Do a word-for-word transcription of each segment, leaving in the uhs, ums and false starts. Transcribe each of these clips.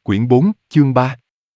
Quyển bốn, chương ba.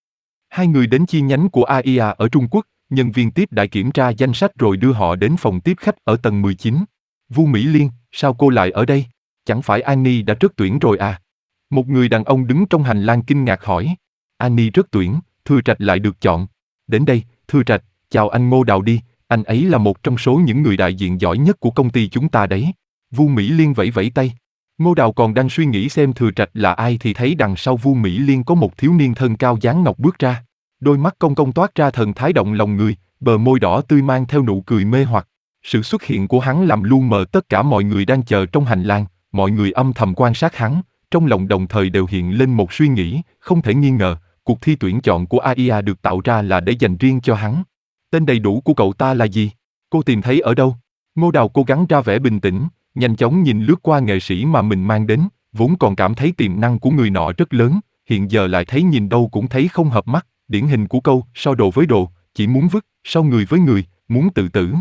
Hai người đến chi nhánh của a i a ở Trung Quốc, nhân viên tiếp đại kiểm tra danh sách rồi đưa họ đến phòng tiếp khách ở tầng mười chín. Vu Mỹ Liên, sao cô lại ở đây? Chẳng phải Annie đã trớt tuyển rồi à? Một người đàn ông đứng trong hành lang kinh ngạc hỏi. Annie trớt tuyển, Thư Trạch lại được chọn. Đến đây, Thư Trạch, chào anh Ngô Đào đi, anh ấy là một trong số những người đại diện giỏi nhất của công ty chúng ta đấy. Vu Mỹ Liên vẫy vẫy tay. Ngô Đào còn đang suy nghĩ xem Thừa Trạch là ai thì thấy đằng sau Vu Mỹ Liên có một thiếu niên thân cao dáng ngọc bước ra. Đôi mắt cong cong toát ra thần thái động lòng người, bờ môi đỏ tươi mang theo nụ cười mê hoặc. Sự xuất hiện của hắn làm lu mờ tất cả mọi người đang chờ trong hành lang, mọi người âm thầm quan sát hắn, trong lòng đồng thời đều hiện lên một suy nghĩ, không thể nghi ngờ, cuộc thi tuyển chọn của a i a được tạo ra là để dành riêng cho hắn. Tên đầy đủ của cậu ta là gì? Cô tìm thấy ở đâu? Ngô Đào cố gắng ra vẻ bình tĩnh, nhanh chóng nhìn lướt qua nghệ sĩ mà mình mang đến, vốn còn cảm thấy tiềm năng của người nọ rất lớn, hiện giờ lại thấy nhìn đâu cũng thấy không hợp mắt, điển hình của câu so đồ với đồ, chỉ muốn vứt, so người với người, muốn tự tử.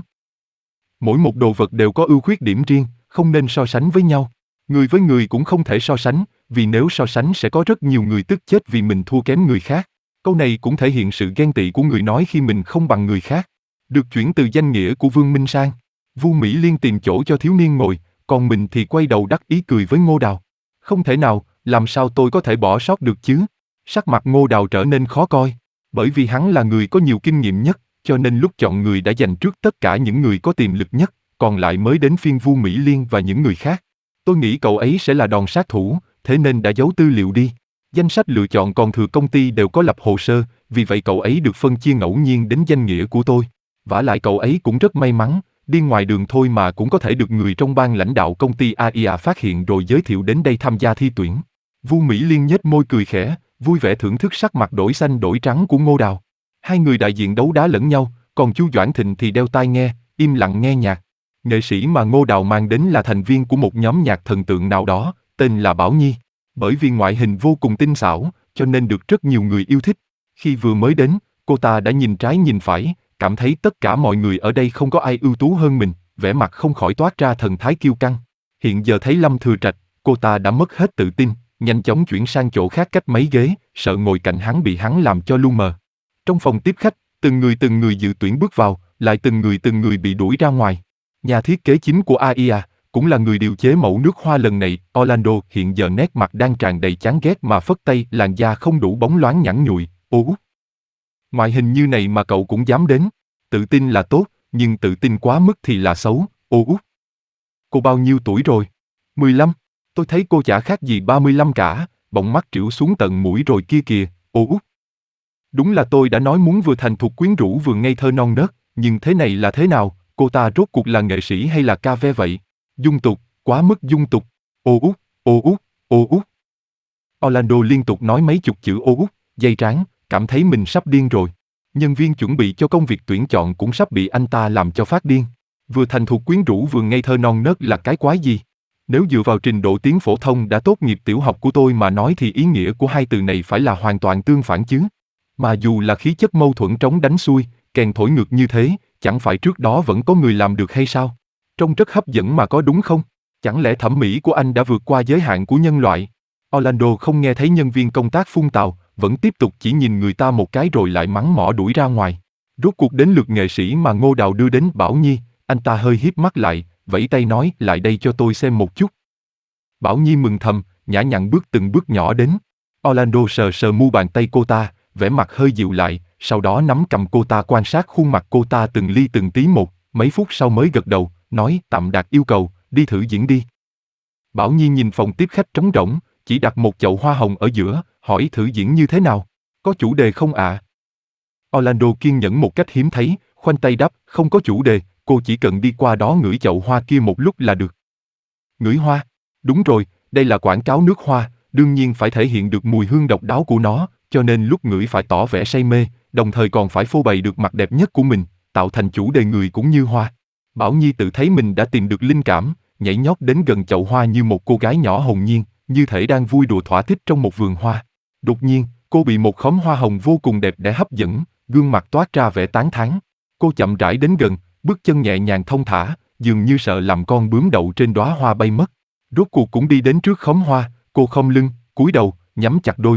Mỗi một đồ vật đều có ưu khuyết điểm riêng, không nên so sánh với nhau. Người với người cũng không thể so sánh, vì nếu so sánh sẽ có rất nhiều người tức chết vì mình thua kém người khác. Câu này cũng thể hiện sự ghen tị của người nói khi mình không bằng người khác. Được chuyển từ danh nghĩa của Vương Minh sang. Vu Mỹ Liên tìm chỗ cho thiếu niên ngồi, còn mình thì quay đầu đắc ý cười với Ngô Đào. Không thể nào, làm sao tôi có thể bỏ sót được chứ? Sắc mặt Ngô Đào trở nên khó coi. Bởi vì hắn là người có nhiều kinh nghiệm nhất, cho nên lúc chọn người đã dành trước tất cả những người có tiềm lực nhất, còn lại mới đến phiên Vu Mỹ Liên và những người khác. Tôi nghĩ cậu ấy sẽ là đòn sát thủ, thế nên đã giấu tư liệu đi. Danh sách lựa chọn còn thừa công ty đều có lập hồ sơ, vì vậy cậu ấy được phân chia ngẫu nhiên đến danh nghĩa của tôi. Vả lại cậu ấy cũng rất may mắn, đi ngoài đường thôi mà cũng có thể được người trong ban lãnh đạo công ty a i a phát hiện rồi giới thiệu đến đây tham gia thi tuyển. Vu Mỹ Liên nhếch môi cười khẽ, vui vẻ thưởng thức sắc mặt đổi xanh đổi trắng của Ngô Đào. Hai người đại diện đấu đá lẫn nhau, còn Chu Doãn Thịnh thì đeo tai nghe, im lặng nghe nhạc. Nghệ sĩ mà Ngô Đào mang đến là thành viên của một nhóm nhạc thần tượng nào đó, tên là Bảo Nhi. Bởi vì ngoại hình vô cùng tinh xảo, cho nên được rất nhiều người yêu thích. Khi vừa mới đến, cô ta đã nhìn trái nhìn phải, cảm thấy tất cả mọi người ở đây không có ai ưu tú hơn mình, vẻ mặt không khỏi toát ra thần thái kiêu căng. Hiện giờ thấy Lâm Thừa Trạch, cô ta đã mất hết tự tin, nhanh chóng chuyển sang chỗ khác cách mấy ghế, sợ ngồi cạnh hắn bị hắn làm cho lu mờ. Trong phòng tiếp khách, từng người từng người dự tuyển bước vào, lại từng người từng người bị đuổi ra ngoài. Nhà thiết kế chính của a i a, cũng là người điều chế mẫu nước hoa lần này, Orlando hiện giờ nét mặt đang tràn đầy chán ghét mà phất tay, làn da không đủ bóng loáng nhẵn nhụi, ô út. Ngoại hình như này mà cậu cũng dám đến, tự tin là tốt, nhưng tự tin quá mức thì là xấu, ô út. Cô bao nhiêu tuổi rồi? mười lăm, tôi thấy cô chả khác gì ba mươi lăm cả, bọng mắt trĩu xuống tận mũi rồi kia kìa, ô út. Đúng là tôi đã nói muốn vừa thành thục quyến rũ vừa ngây thơ non nớt, nhưng thế này là thế nào, cô ta rốt cuộc là nghệ sĩ hay là ca ve vậy? Dung tục, quá mức dung tục, ô út, ô út, ô út. Orlando liên tục nói mấy chục chữ ô út, dây trán, cảm thấy mình sắp điên rồi. Nhân viên chuẩn bị cho công việc tuyển chọn cũng sắp bị anh ta làm cho phát điên. Vừa thành thục quyến rũ vừa ngây thơ non nớt là cái quái gì? Nếu dựa vào trình độ tiếng phổ thông đã tốt nghiệp tiểu học của tôi mà nói thì ý nghĩa của hai từ này phải là hoàn toàn tương phản chứ. Mà dù là khí chất mâu thuẫn trống đánh xuôi, kèn thổi ngược như thế, chẳng phải trước đó vẫn có người làm được hay sao? Trông rất hấp dẫn mà có đúng không? Chẳng lẽ thẩm mỹ của anh đã vượt qua giới hạn của nhân loại? Orlando không nghe thấy nhân viên công tác phun tào, vẫn tiếp tục chỉ nhìn người ta một cái rồi lại mắng mỏ đuổi ra ngoài. Rốt cuộc đến lượt nghệ sĩ mà Ngô Đào đưa đến Bảo Nhi, anh ta hơi híp mắt lại, vẫy tay nói lại đây cho tôi xem một chút. Bảo Nhi mừng thầm, nhã nhặn bước từng bước nhỏ đến. Orlando sờ sờ mu bàn tay cô ta, vẻ mặt hơi dịu lại, sau đó nắm cầm cô ta quan sát khuôn mặt cô ta từng ly từng tí một, mấy phút sau mới gật đầu, nói tạm đạt yêu cầu, đi thử diễn đi. Bảo Nhi nhìn phòng tiếp khách trống rỗng, chỉ đặt một chậu hoa hồng ở giữa, hỏi thử diễn như thế nào, có chủ đề không ạ? À? Orlando kiên nhẫn một cách hiếm thấy, khoanh tay đáp, không có chủ đề, cô chỉ cần đi qua đó ngửi chậu hoa kia một lúc là được. Ngửi hoa? Đúng rồi, đây là quảng cáo nước hoa, đương nhiên phải thể hiện được mùi hương độc đáo của nó, cho nên lúc ngửi phải tỏ vẻ say mê, đồng thời còn phải phô bày được mặt đẹp nhất của mình, tạo thành chủ đề người cũng như hoa. Bảo Nhi tự thấy mình đã tìm được linh cảm, nhảy nhót đến gần chậu hoa như một cô gái nhỏ hồn nhiên, như thể đang vui đùa thỏa thích trong một vườn hoa. Đột nhiên, cô bị một khóm hoa hồng vô cùng đẹp đẽ hấp dẫn, gương mặt toát ra vẻ tán thán. Cô chậm rãi đến gần, bước chân nhẹ nhàng thong thả, dường như sợ làm con bướm đậu trên đóa hoa bay mất. Rốt cuộc cũng đi đến trước khóm hoa, cô khom lưng, cúi đầu, nhắm chặt đôi mắt,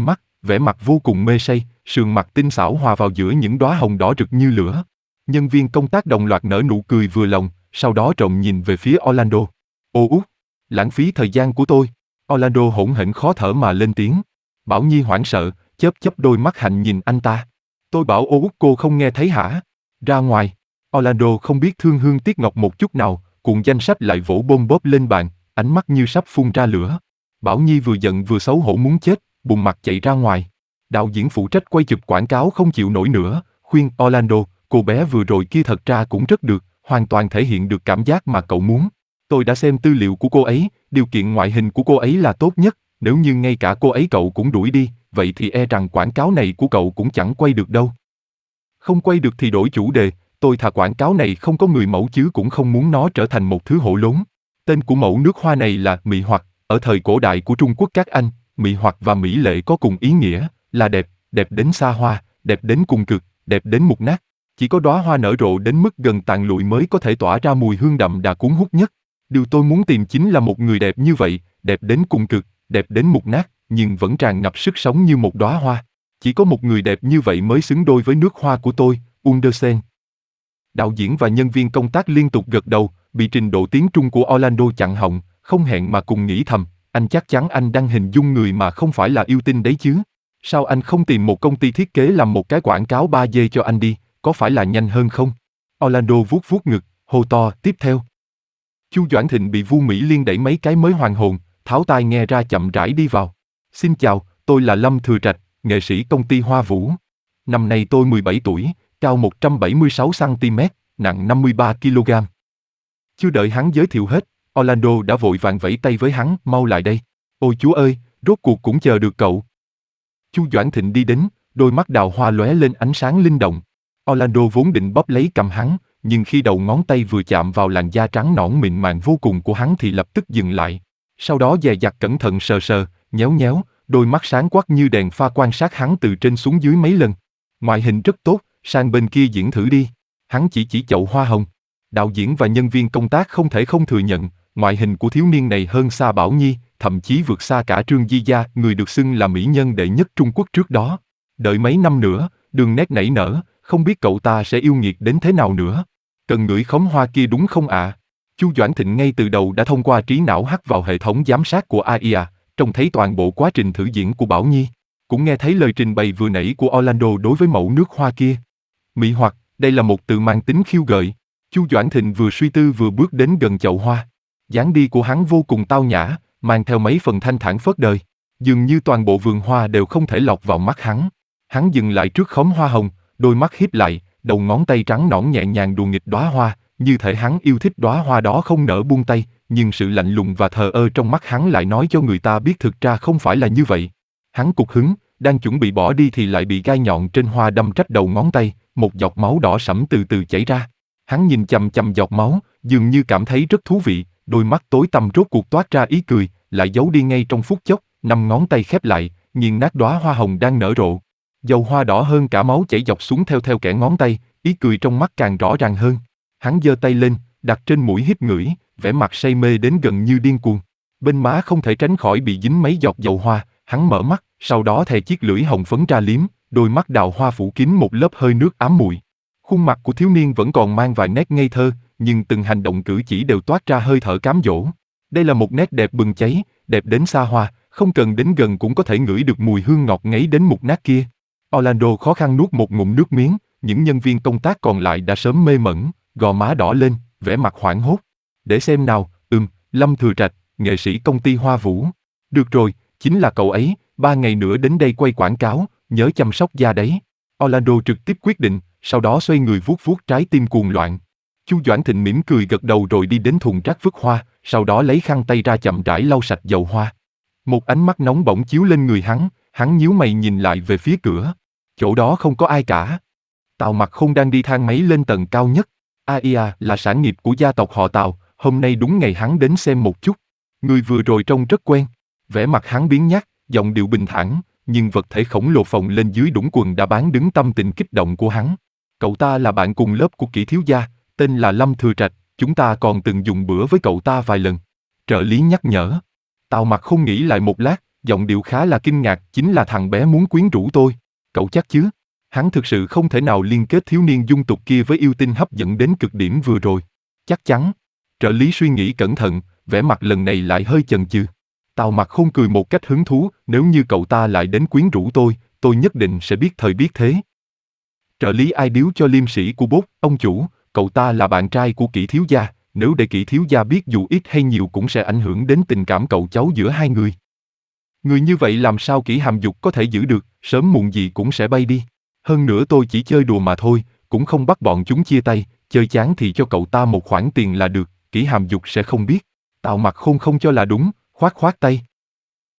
vẻ mặt vô cùng mê say, sườn mặt tinh xảo hòa vào giữa những đóa hồng đỏ rực như lửa. Nhân viên công tác đồng loạt nở nụ cười vừa lòng, sau đó trộm nhìn về phía Orlando. Ô út, lãng phí thời gian của tôi. Orlando hỗn hển khó thở mà lên tiếng. Bảo Nhi hoảng sợ, chớp chớp đôi mắt hạnh nhìn anh ta. Tôi bảo ô út cô không nghe thấy hả? Ra ngoài. Orlando không biết thương hương tiếc ngọc một chút nào, cuộn danh sách lại vỗ bôm bóp lên bàn, ánh mắt như sắp phun ra lửa. Bảo Nhi vừa giận vừa xấu hổ muốn chết, bùng mặt chạy ra ngoài. Đạo diễn phụ trách quay chụp quảng cáo không chịu nổi nữa, khuyên Orlando, cô bé vừa rồi kia thật ra cũng rất được, hoàn toàn thể hiện được cảm giác mà cậu muốn. Tôi đã xem tư liệu của cô ấy, điều kiện ngoại hình của cô ấy là tốt nhất, nếu như ngay cả cô ấy cậu cũng đuổi đi, vậy thì e rằng quảng cáo này của cậu cũng chẳng quay được đâu. Không quay được thì đổi chủ đề, tôi thà quảng cáo này không có người mẫu chứ cũng không muốn nó trở thành một thứ hổ lốn. Tên của mẫu nước hoa này là Mị Hoặc, ở thời cổ đại của Trung Quốc các anh, Mị Hoặc và mỹ lệ có cùng ý nghĩa, là đẹp, đẹp đến xa hoa, đẹp đến cùng cực, đẹp đến mục nát. Chỉ có đóa hoa nở rộ đến mức gần tàn lụi mới có thể tỏa ra mùi hương đậm đà cuốn hút nhất. Điều tôi muốn tìm chính là một người đẹp như vậy, đẹp đến cùng cực, đẹp đến mục nát, nhưng vẫn tràn ngập sức sống như một đóa hoa. Chỉ có một người đẹp như vậy mới xứng đôi với nước hoa của tôi, Undersen. Đạo diễn và nhân viên công tác liên tục gật đầu, bị trình độ tiếng Trung của Orlando chặn họng, không hẹn mà cùng nghĩ thầm, anh chắc chắn anh đang hình dung người mà không phải là yêu tinh đấy chứ. Sao anh không tìm một công ty thiết kế làm một cái quảng cáo ba D cho anh đi, có phải là nhanh hơn không? Orlando vuốt vuốt ngực, hô to, tiếp theo. Chu Doãn Thịnh bị Vu Mỹ Liên đẩy mấy cái mới hoàn hồn, tháo tai nghe ra chậm rãi đi vào. Xin chào, tôi là Lâm Thừa Trạch, nghệ sĩ công ty Hoa Vũ. Năm nay tôi mười bảy tuổi, cao một trăm bảy mươi sáu xăng ti mét, nặng năm mươi ba ki lô gam. Chưa đợi hắn giới thiệu hết, Orlando đã vội vàng vẫy tay với hắn, mau lại đây. Ôi chúa ơi, rốt cuộc cũng chờ được cậu. Chu Doãn Thịnh đi đến, đôi mắt đào hoa lóe lên ánh sáng linh động. Orlando vốn định bóp lấy cầm hắn, nhưng khi đầu ngón tay vừa chạm vào làn da trắng nõn mịn màng vô cùng của hắn thì lập tức dừng lại. Sau đó dè dặt cẩn thận sờ sờ, nhéo nhéo, đôi mắt sáng quắc như đèn pha quan sát hắn từ trên xuống dưới mấy lần. Ngoại hình rất tốt, sang bên kia diễn thử đi. Hắn chỉ chỉ chậu hoa hồng. Đạo diễn và nhân viên công tác không thể không thừa nhận, ngoại hình của thiếu niên này hơn xa Bảo Nhi, thậm chí vượt xa cả Trương Di Gia, người được xưng là mỹ nhân đệ nhất Trung Quốc trước đó. Đợi mấy năm nữa, đường nét nảy nở, không biết cậu ta sẽ yêu nghiệt đến thế nào nữa. Cần ngửi khóm hoa kia đúng không ạ? À? Chu Doãn Thịnh ngay từ đầu đã thông qua trí não hack vào hệ thống giám sát của a i a, trông thấy toàn bộ quá trình thử diễn của Bảo Nhi, cũng nghe thấy lời trình bày vừa nãy của Orlando đối với mẫu nước hoa kia. Mị hoặc, đây là một từ mang tính khiêu gợi. Chu Doãn Thịnh vừa suy tư vừa bước đến gần chậu hoa. Dáng đi của hắn vô cùng tao nhã, mang theo mấy phần thanh thản phớt đời. Dường như toàn bộ vườn hoa đều không thể lọt vào mắt hắn. Hắn dừng lại trước khóm hoa hồng, đôi mắt híp lại, đầu ngón tay trắng nõn nhẹ nhàng đùa nghịch đóa hoa, như thể hắn yêu thích đóa hoa đó không nỡ buông tay, nhưng sự lạnh lùng và thờ ơ trong mắt hắn lại nói cho người ta biết thực ra không phải là như vậy. Hắn cục hứng, đang chuẩn bị bỏ đi thì lại bị gai nhọn trên hoa đâm trách đầu ngón tay, một giọt máu đỏ sẫm từ từ chảy ra. Hắn nhìn chằm chằm giọt máu, dường như cảm thấy rất thú vị, đôi mắt tối tăm rốt cuộc toát ra ý cười, lại giấu đi ngay trong phút chốc, năm ngón tay khép lại, nghiền nát đóa hoa hồng đang nở rộ. Dầu hoa đỏ hơn cả máu chảy dọc xuống theo theo kẽ ngón tay, ý cười trong mắt càng rõ ràng hơn. Hắn giơ tay lên, đặt trên mũi hít ngửi, vẻ mặt say mê đến gần như điên cuồng. Bên má không thể tránh khỏi bị dính mấy giọt dầu hoa, hắn mở mắt, sau đó thè chiếc lưỡi hồng phấn ra liếm, đôi mắt đào hoa phủ kín một lớp hơi nước ám mùi. Khuôn mặt của thiếu niên vẫn còn mang vài nét ngây thơ, nhưng từng hành động cử chỉ đều toát ra hơi thở cám dỗ. Đây là một nét đẹp bừng cháy, đẹp đến xa hoa, không cần đến gần cũng có thể ngửi được mùi hương ngọt ngấy đến mục nát kia. Orlando khó khăn nuốt một ngụm nước miếng, những nhân viên công tác còn lại đã sớm mê mẩn, gò má đỏ lên, vẻ mặt hoảng hốt. Để xem nào, ừm, Lâm Thừa Trạch, nghệ sĩ công ty Hoa Vũ. Được rồi, chính là cậu ấy, ba ngày nữa đến đây quay quảng cáo, nhớ chăm sóc da đấy. Orlando trực tiếp quyết định, sau đó xoay người vuốt vuốt trái tim cuồng loạn. Chu Doãn Thịnh mỉm cười gật đầu rồi đi đến thùng rác vứt hoa, sau đó lấy khăn tay ra chậm rãi lau sạch dầu hoa. Một ánh mắt nóng bỏng chiếu lên người hắn, hắn nhíu mày nhìn lại về phía cửa. Chỗ đó không có ai cả. Tào Mặc Khôn đang đi thang máy lên tầng cao nhất. a i a là sản nghiệp của gia tộc họ Tào, hôm nay đúng ngày hắn đến xem một chút. Người vừa rồi trông rất quen. Vẻ mặt hắn biến nhát, giọng điệu bình thản, nhưng vật thể khổng lồ phồng lên dưới đũng quần đã bán đứng tâm tình kích động của hắn. Cậu ta là bạn cùng lớp của Kỷ thiếu gia, tên là Lâm Thừa Trạch, chúng ta còn từng dùng bữa với cậu ta vài lần. Trợ lý nhắc nhở. Tào Mặc Khôn nghĩ lại một lát, Giọng điệu khá là kinh ngạc, chính là thằng bé muốn quyến rũ tôi. Cậu chắc chứ? Hắn thực sự không thể nào liên kết thiếu niên dung tục kia với yêu tinh hấp dẫn đến cực điểm vừa rồi. Chắc chắn. Trợ lý suy nghĩ cẩn thận, vẻ mặt lần này lại hơi chần chừ. Tào Mặc Khôn cười một cách hứng thú, nếu như cậu ta lại đến quyến rũ tôi, tôi nhất định sẽ biết thời biết thế. Trợ lý ai điếu cho liêm sĩ của bốt, ông chủ, cậu ta là bạn trai của Kỷ thiếu gia, nếu để Kỷ thiếu gia biết dù ít hay nhiều cũng sẽ ảnh hưởng đến tình cảm cậu cháu giữa hai người. Người như vậy làm sao Kỷ Hàm Dục có thể giữ được, sớm muộn gì cũng sẽ bay đi. Hơn nữa tôi chỉ chơi đùa mà thôi, cũng không bắt bọn chúng chia tay, chơi chán thì cho cậu ta một khoản tiền là được, Kỷ Hàm Dục sẽ không biết. Tào Mặc Khôn không cho là đúng, khoát khoát tay.